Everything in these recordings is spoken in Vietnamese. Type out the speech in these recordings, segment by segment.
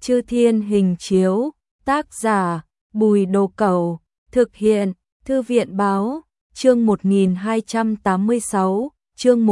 Chư Thiên Hình Chiếu, tác giả, Bùi Đồ Cẩu, thực hiện, Thư viện Báo, chương 1286, chương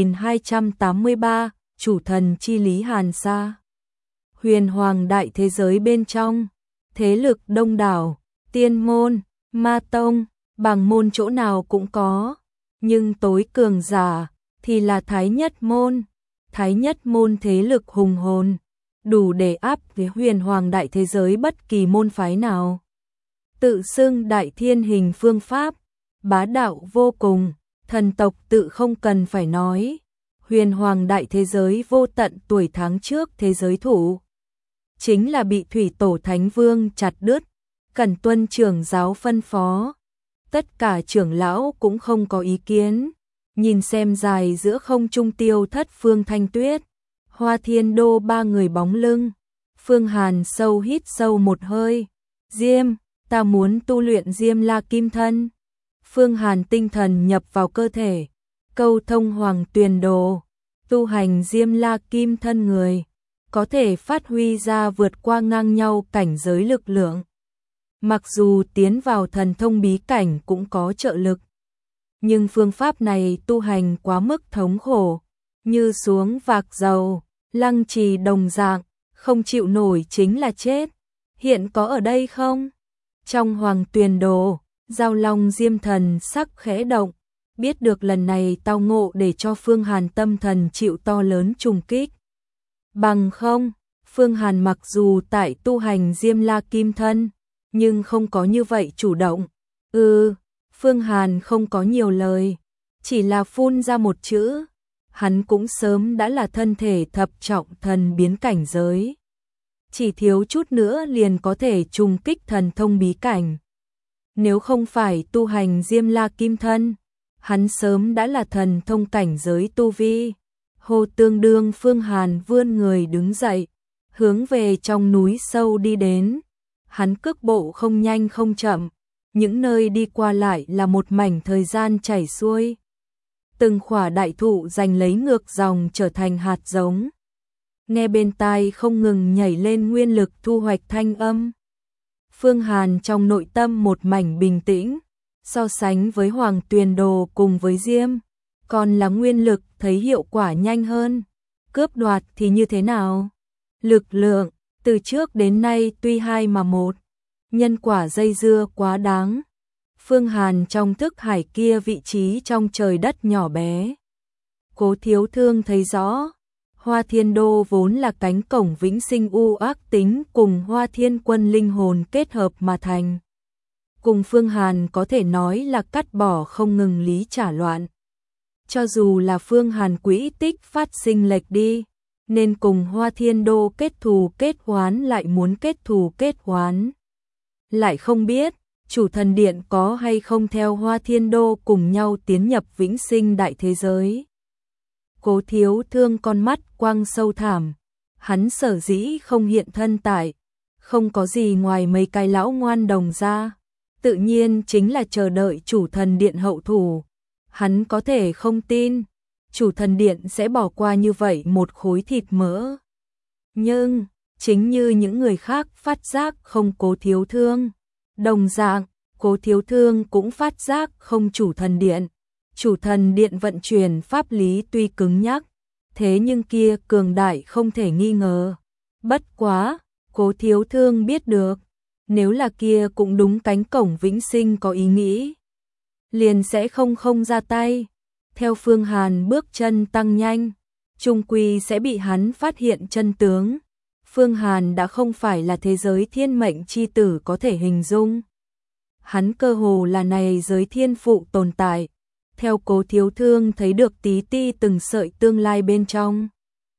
1283, chủ thần chi lý Hàn Sa. Huyền hoàng đại thế giới bên trong, thế lực đông đảo, tiên môn, ma tông, bàng môn chỗ nào cũng có, nhưng tối cường giả thì là Thái Nhất Môn. Thái Nhất Môn thế lực hùng hồn, đủ để áp với huyền hoàng đại thế giới bất kỳ môn phái nào. Tự xưng đại thiên hình phương pháp, bá đạo vô cùng, thần tộc tự không cần phải nói. Huyền hoàng đại thế giới vô tận tuổi tháng trước thế giới thủ chính là bị Thủy Tổ Thánh Vương chặt đứt, cần tuân trưởng giáo phân phó. Tất cả trưởng lão cũng không có ý kiến, nhìn xem dài giữa không trung Tiêu Thất, Phương Thanh Tuyết, Hoa Thiên Đô ba người bóng lưng. Phương Hàn sâu hít sâu một hơi, Diêm, ta muốn tu luyện Diêm La Kim Thân. Phương Hàn tinh thần nhập vào cơ thể, câu thông Hoàng Tuyền Đồ, tu hành Diêm La Kim Thân người, có thể phát huy ra vượt qua ngang nhau cảnh giới lực lượng. Mặc dù tiến vào thần thông bí cảnh cũng có trợ lực, nhưng phương pháp này tu hành quá mức thống khổ, như xuống vạc dầu, lăng trì đồng dạng, không chịu nổi chính là chết. Hiện có ở đây không? Trong Hoàng Tuyền Đồ, Giao Long Diêm Thần sắc khẽ động, biết được lần này tao ngộ để cho Phương Hàn tâm thần chịu to lớn trùng kích. Bằng không, Phương Hàn mặc dù tại tu hành Diêm La Kim Thân, nhưng không có như vậy chủ động. Phương Hàn không có nhiều lời, chỉ là phun ra một chữ, hắn cũng sớm đã là thân thể thập trọng thần biến cảnh giới. Chỉ thiếu chút nữa liền có thể trùng kích thần thông bí cảnh. Nếu không phải tu hành Diêm La Kim Thân, hắn sớm đã là thần thông cảnh giới tu vi. Hồ tương đương Phương Hàn vươn người đứng dậy, hướng về trong núi sâu đi đến. Hắn cước bộ không nhanh không chậm, những nơi đi qua lại là một mảnh thời gian chảy xuôi. Từng khỏa đại thụ giành lấy ngược dòng trở thành hạt giống. Nghe bên tai không ngừng nhảy lên nguyên lực thu hoạch thanh âm. Phương Hàn trong nội tâm một mảnh bình tĩnh, so sánh với Hoàng Tuyền Đồ cùng với Diêm, còn là nguyên lực thấy hiệu quả nhanh hơn. Cướp đoạt thì như thế nào? Lực lượng, từ trước đến nay tuy hai mà một, nhân quả dây dưa quá đáng. Phương Hàn trong thức hải kia vị trí trong trời đất nhỏ bé. Cố Thiếu Thương thấy rõ, Hoa Thiên Đô vốn là cánh cổng vĩnh sinh u ác tính cùng Hoa Thiên Quân linh hồn kết hợp mà thành. Cùng Phương Hàn có thể nói là cắt bỏ không ngừng lý trả loạn. Cho dù là Phương Hàn quỹ tích phát sinh lệch đi, nên cùng Hoa Thiên Đô kết thù kết oán lại muốn kết thù kết oán. Lại không biết, chủ thần điện có hay không theo Hoa Thiên Đô cùng nhau tiến nhập vĩnh sinh đại thế giới. Cố Thiếu Thương con mắt quang sâu thẳm, hắn sở dĩ không hiện thân tại, không có gì ngoài mấy cái lão ngoan đồng ra, tự nhiên chính là chờ đợi chủ thần điện hậu thủ. Hắn có thể không tin, chủ thần điện sẽ bỏ qua như vậy một khối thịt mỡ. Nhưng, chính như những người khác phát giác không Cố Thiếu Thương, đồng dạng, Cố Thiếu Thương cũng phát giác không chủ thần điện. Chủ thần điện vận chuyển pháp lý tuy cứng nhắc, thế nhưng kia cường đại không thể nghi ngờ. Bất quá, Cố Thiếu Thương biết được, nếu là kia cũng đúng cánh cổng vĩnh sinh có ý nghĩ, liền sẽ không ra tay. Theo Phương Hàn bước chân tăng nhanh, chung quy sẽ bị hắn phát hiện chân tướng. Phương Hàn đã không phải là thế giới thiên mệnh chi tử có thể hình dung. Hắn cơ hồ là này giới thiên phụ tồn tại. Theo Cố Thiếu Thương thấy được tí ti từng sợi tương lai bên trong.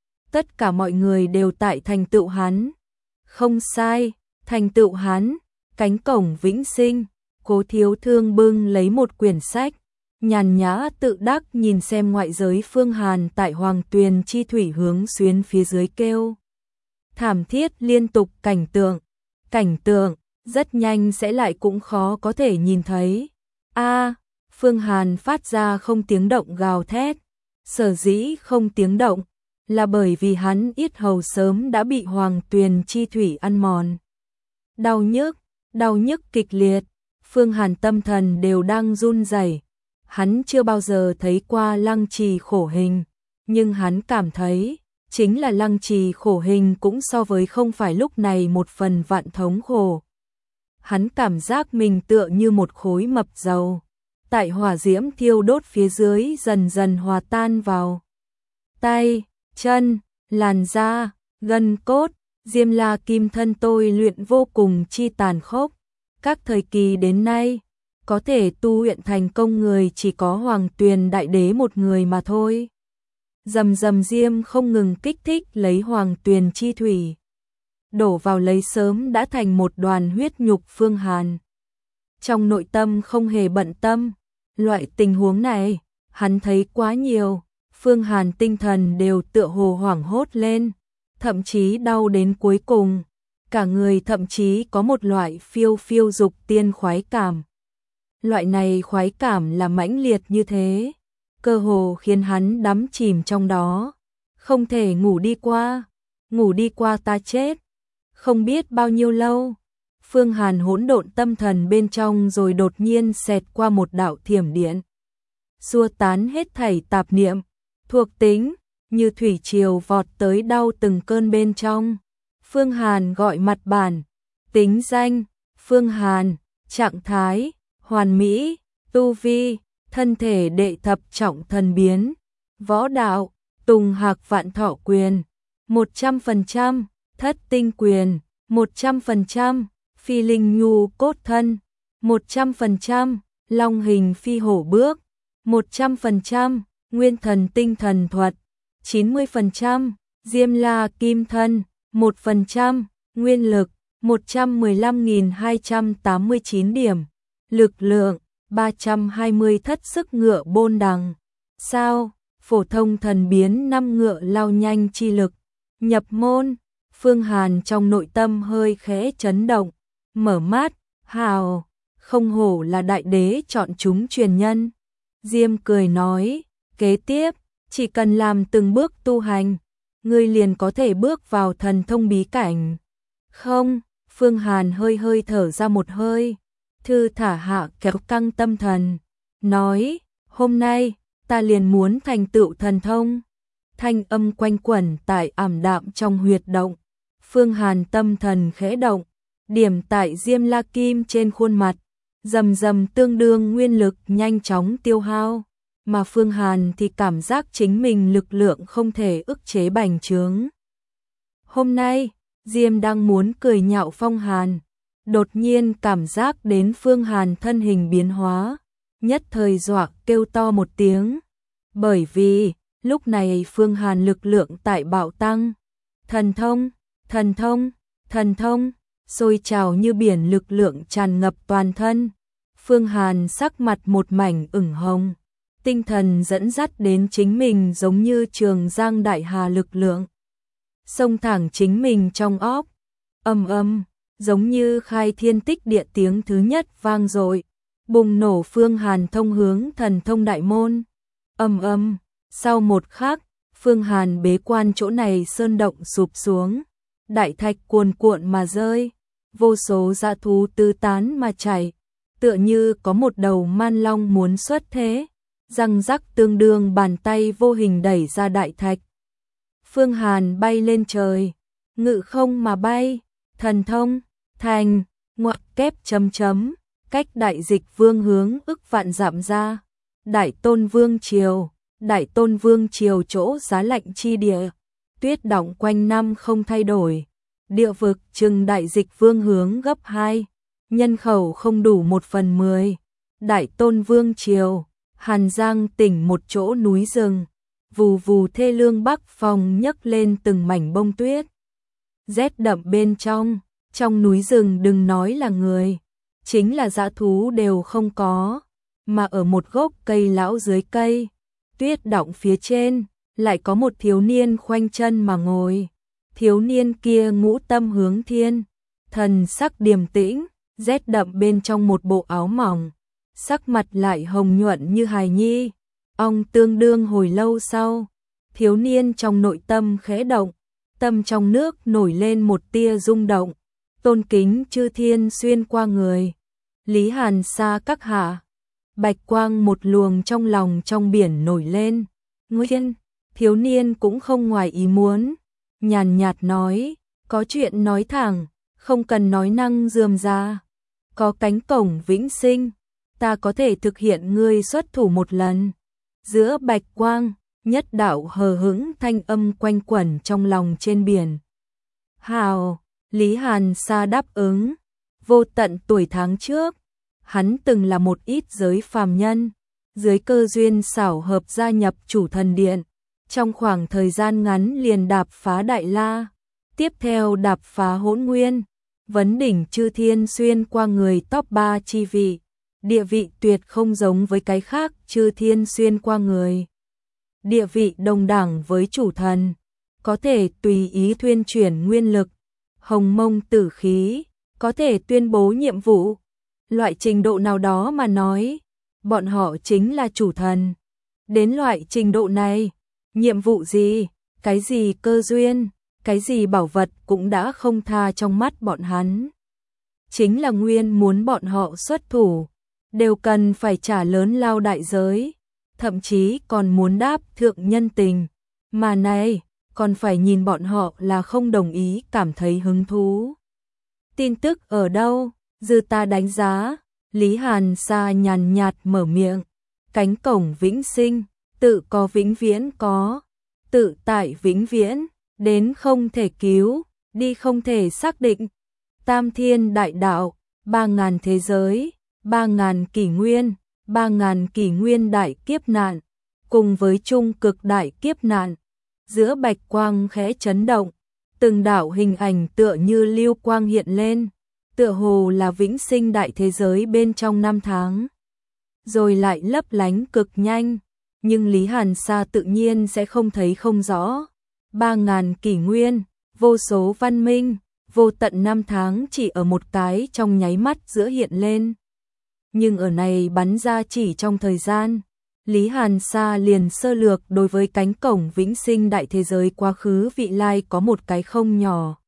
Tất cả mọi người đều tại thành tựu hắn. Không sai, thành tựu hắn, cánh cổng vĩnh sinh. Cố Thiếu Thương bưng lấy một quyển sách, nhàn nhã tự đắc nhìn xem ngoại giới. Phương Hàn tại Hoàng Tuyền chi thủy hướng xuyến phía dưới kêu. Thảm thiết liên tục cảnh tượng, rất nhanh sẽ lại cũng khó có thể nhìn thấy. Phương Hàn phát ra không tiếng động gào thét, sở dĩ không tiếng động, là bởi vì hắn yết hầu sớm đã bị hoàng tuyền chi thủy ăn mòn. Đau nhức kịch liệt, Phương Hàn tâm thần đều đang run rẩy. Hắn chưa bao giờ thấy qua lăng trì khổ hình, nhưng hắn cảm thấy, chính là lăng trì khổ hình cũng so với không phải lúc này một phần vạn thống khổ. Hắn cảm giác mình tựa như một khối mập dầu, tại hỏa diễm thiêu đốt phía dưới dần dần hòa tan vào tay, chân, làn da, gân cốt. Diêm La Kim thân tôi luyện vô cùng chi tàn khốc. Các thời kỳ đến nay, có thể tu luyện thành công người chỉ có Hoàng Tuyền Đại Đế một người mà thôi. Rầm rầm diêm không ngừng kích thích lấy Hoàng Tuyền chi thủy, đổ vào lấy sớm đã thành một đoàn huyết nhục Phương Hàn. Trong nội tâm không hề bận tâm, loại tình huống này, hắn thấy quá nhiều, Phương Hàn tinh thần đều tựa hồ hoảng hốt lên, thậm chí đau đến cuối cùng, cả người thậm chí có một loại phiêu phiêu dục tiên khoái cảm. Loại này khoái cảm là mãnh liệt như thế, cơ hồ khiến hắn đắm chìm trong đó, không thể ngủ đi qua ta chết. Không biết bao nhiêu lâu, Phương Hàn hỗn độn tâm thần bên trong rồi đột nhiên xẹt qua một đạo thiểm điện, xua tán hết thảy tạp niệm, thuộc tính như thủy triều vọt tới đau từng cơn bên trong. Phương Hàn gọi mặt bản, tính danh, Phương Hàn, trạng thái, hoàn mỹ, tu vi, thân thể đệ thập trọng thần biến, võ đạo, Tùng Hạc Vạn Thọ Quyền, 100%, Thất Tinh Quyền, 100%, Phi Linh Nhu Cốt Thân, 100%, Long Hình Phi Hổ Bước, 100%, Nguyên Thần Tinh Thần Thuật, 90%, Diêm La Kim Thân, 1%, Nguyên Lực, 115.289 điểm, Lực lượng, 320 thất sức ngựa bôn đằng, sao, phổ thông thần biến 5 ngựa lao nhanh chi lực, nhập môn. Phương Hàn trong nội tâm hơi khẽ chấn động, mở mắt, hào, không hổ là đại đế chọn chúng truyền nhân. Diêm cười nói, kế tiếp, chỉ cần làm từng bước tu hành, ngươi liền có thể bước vào thần thông bí cảnh. Không, Phương Hàn hơi thở ra một hơi, thư thả hạ kéo căng tâm thần, nói, hôm nay, ta liền muốn thành tựu thần thông. Thanh âm quanh quẩn tại ảm đạm trong huyệt động. Phương Hàn tâm thần khẽ động, điểm tại Diêm La Kim trên khuôn mặt, rầm rầm tương đương nguyên lực nhanh chóng tiêu hao, mà Phương Hàn thì cảm giác chính mình lực lượng không thể ức chế bành trướng. Hôm nay, Diêm đang muốn cười nhạo Phong Hàn, đột nhiên cảm giác đến Phương Hàn thân hình biến hóa, nhất thời dọa kêu to một tiếng, bởi vì lúc này Phương Hàn lực lượng tại bạo tăng, thần thông, sôi trào như biển lực lượng tràn ngập toàn thân. Phương Hàn sắc mặt một mảnh ửng hồng, tinh thần dẫn dắt đến chính mình giống như trường giang đại hà lực lượng, xông thẳng chính mình trong óc, âm, giống như khai thiên tích địa tiếng thứ nhất vang dội, bùng nổ. Phương Hàn thông hướng thần thông đại môn, âm. Sau một khắc, Phương Hàn bế quan chỗ này sơn động sụp xuống, đại thạch cuồn cuộn mà rơi, vô số dã thú tứ tán mà chảy, tựa như có một đầu man long muốn xuất thế, răng rắc tương đương bàn tay vô hình đẩy ra đại thạch. Phương Hàn bay lên trời, ngự không mà bay, thần thông, thành, ngoặc kép chấm, cách Đại Dịch Vương hướng ức vạn dặm ra, Đại Tôn Vương Triều chỗ giá lạnh chi địa, tuyết đọng quanh năm không thay đổi, địa vực chừng Đại Dịch Vương hướng gấp 2, nhân khẩu không đủ 1/10, Đại Tôn Vương Triều, Hàn Giang tỉnh một chỗ núi rừng, vù vù thê lương bắc phong nhấc lên từng mảnh bông tuyết. Rét đậm bên trong núi rừng đừng nói là người, chính là dã thú đều không có, mà ở một gốc cây lão dưới cây, tuyết đọng phía trên, lại có một thiếu niên khoanh chân mà ngồi. Thiếu niên kia ngũ tâm hướng thiên, thần sắc điềm tĩnh, rét đậm bên trong một bộ áo mỏng, sắc mặt lại hồng nhuận như hài nhi. Ông tương đương hồi lâu sau, Thiếu niên trong nội tâm khẽ động, tâm trong nước nổi lên một tia rung động, tôn kính chư thiên xuyên qua người. Lý Hàn Sa các hạ, bạch quang một luồng trong lòng trong biển nổi lên. Nguyên, thiếu niên cũng không ngoài ý muốn, nhàn nhạt nói, có chuyện nói thẳng, không cần nói năng rườm rà. Có cánh cổng vĩnh sinh, ta có thể thực hiện ngươi xuất thủ một lần. Giữa bạch quang, nhất đạo hờ hững thanh âm quanh quẩn trong lòng trên biển. Hào, Lý Hàn Sa đáp ứng. Vô tận tuổi tháng trước, hắn từng là một ít giới phàm nhân, dưới cơ duyên xảo hợp gia nhập Chủ Thần Điện, trong khoảng thời gian ngắn liền đạp phá Đại La, tiếp theo đạp phá Hỗn Nguyên, vấn đỉnh chư thiên xuyên qua người top 3 chi vị, địa vị tuyệt không giống với cái khác chư thiên xuyên qua người. Địa vị đồng đẳng với chủ thần, có thể tùy ý thuyên chuyển nguyên lực, hồng mông tử khí, có thể tuyên bố nhiệm vụ. Loại trình độ nào đó mà nói, bọn họ chính là chủ thần. Đến loại trình độ này, nhiệm vụ gì, cái gì cơ duyên, cái gì bảo vật cũng đã không tha trong mắt bọn hắn. Chính là nguyên muốn bọn họ xuất thủ, đều cần phải trả lớn lao đại giới, thậm chí còn muốn đáp thượng nhân tình. Mà này, còn phải nhìn bọn họ là không đồng ý cảm thấy hứng thú. Tin tức ở đâu? Dư ta đánh giá. Lý Hàn Sa nhàn nhạt mở miệng. Cánh cổng vĩnh sinh, tự có vĩnh viễn có, tự tại vĩnh viễn, đến không thể cứu, đi không thể xác định. Tam thiên đại đạo, 3.000 thế giới, 3.000 kỷ nguyên, 3.000 kỷ nguyên đại kiếp nạn, cùng với trung cực đại kiếp nạn. Giữa bạch quang khẽ chấn động, từng đạo hình ảnh tựa như lưu quang hiện lên, tựa hồ là vĩnh sinh đại thế giới bên trong năm tháng. Rồi lại lấp lánh cực nhanh, nhưng Lý Hàn Sa tự nhiên sẽ không thấy không rõ. 3.000 kỷ nguyên, vô số văn minh, vô tận năm tháng chỉ ở một cái trong nháy mắt giữa hiện lên. Nhưng ở này bắn ra chỉ trong thời gian, Lý Hàn Sa liền sơ lược đối với cánh cổng vĩnh sinh đại thế giới quá khứ vị lai có một cái không nhỏ.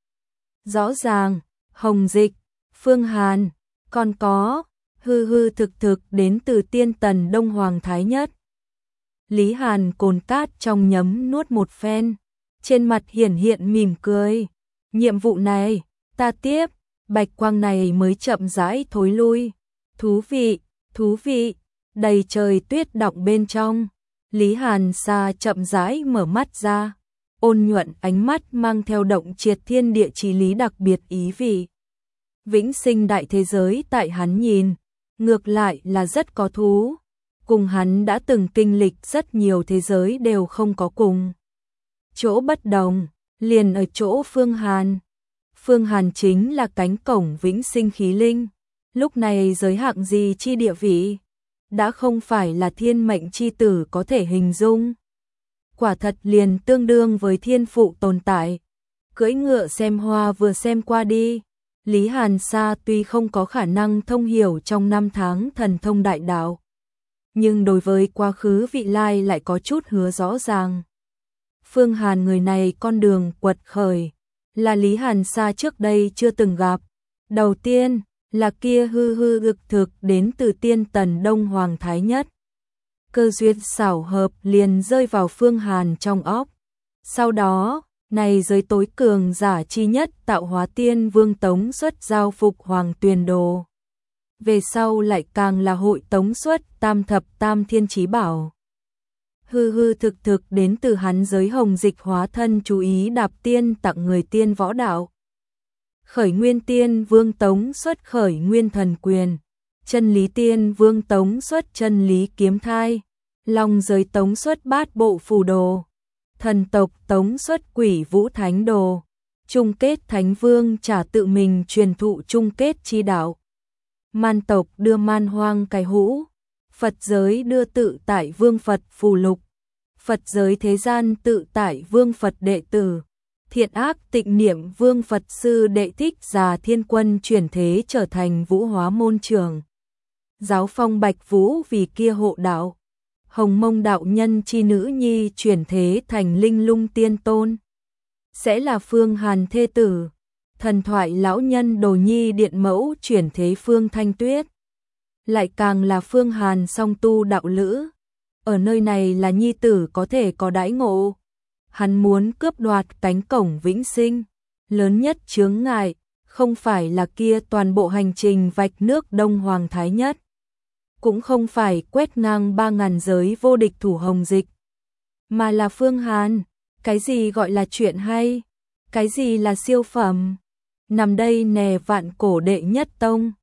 Rõ ràng, Hồng Dịch, Phương Hàn, còn có, hư hư thực thực đến từ tiên tần Đông Hoàng Thái Nhất. Lý Hàn cồn cát trong nhấm nuốt một phen, trên mặt hiển hiện mỉm cười. Nhiệm vụ này, ta tiếp, bạch quang này mới chậm rãi thối lui. Thú vị, đầy trời tuyết đọng bên trong. Lý Hàn Sa chậm rãi mở mắt ra, ôn nhuận ánh mắt mang theo động triệt thiên địa chí lý đặc biệt ý vị. Vĩnh sinh đại thế giới tại hắn nhìn, ngược lại là rất có thú. Cùng hắn đã từng kinh lịch rất nhiều thế giới đều không có cùng. Chỗ bất đồng, liền ở chỗ Phương Hàn. Phương Hàn chính là cánh cổng vĩnh sinh khí linh. Lúc này giới hạng gì chi địa vị, đã không phải là thiên mệnh chi tử có thể hình dung. Quả thật liền tương đương với thiên phụ tồn tại. Cưỡi ngựa xem hoa vừa xem qua đi. Lý Hàn Sa tuy không có khả năng thông hiểu trong năm tháng thần thông đại đạo, nhưng đối với quá khứ vị lai lại có chút hứa rõ ràng. Phương Hàn người này con đường quật khởi, là Lý Hàn Sa trước đây chưa từng gặp. Đầu tiên, là kia hư hư thực thực đến từ tiên tần Đông Hoàng Thái Nhất. Cơ duyên xảo hợp liền rơi vào Phương Hàn trong óc. Sau đó, này giới tối cường giả chi nhất tạo hóa tiên vương tống xuất giao phục hoàng tuyền đồ. Về sau lại càng là hội tống xuất tam thập tam thiên chí bảo. Hư hư thực thực đến từ hắn giới Hồng Dịch hóa thân chú ý đạp tiên tặng người tiên võ đạo. Khởi nguyên tiên vương tống xuất khởi nguyên thần quyền, chân lý tiên vương tống xuất chân lý kiếm thai, long giới tống xuất bát bộ phù đồ, thần tộc tống xuất quỷ vũ thánh đồ, chung kết thánh vương trả tự mình truyền thụ chung kết chi đạo. Man tộc đưa man hoang cải hũ, Phật giới đưa tự tại vương Phật phù lục, Phật giới thế gian tự tại vương Phật đệ tử, thiện ác tịnh niệm vương Phật sư đệ thích già thiên quân chuyển thế trở thành vũ hóa môn trưởng. Giáo phong bạch vũ vì kia hộ đạo, Hồng Mông đạo nhân chi nữ nhi chuyển thế thành Linh Lung tiên tôn, sẽ là Phương Hàn thê tử. Thần thoại lão nhân Đồ Nhi điện mẫu chuyển thế Phương Thanh Tuyết, lại càng là Phương Hàn song tu đạo lữ. Ở nơi này là nhi tử có thể có đãi ngộ. Hắn muốn cướp đoạt cánh cổng vĩnh sinh, lớn nhất chướng ngại không phải là kia toàn bộ hành trình vạch nước Đông Hoàng Thái Nhất, cũng không phải quét ngang 3000 giới vô địch thủ hồng dịch, mà là Phương Hàn. Cái gì gọi là chuyện hay? Cái gì là siêu phẩm? Nằm đây nè vạn cổ đệ nhất tông.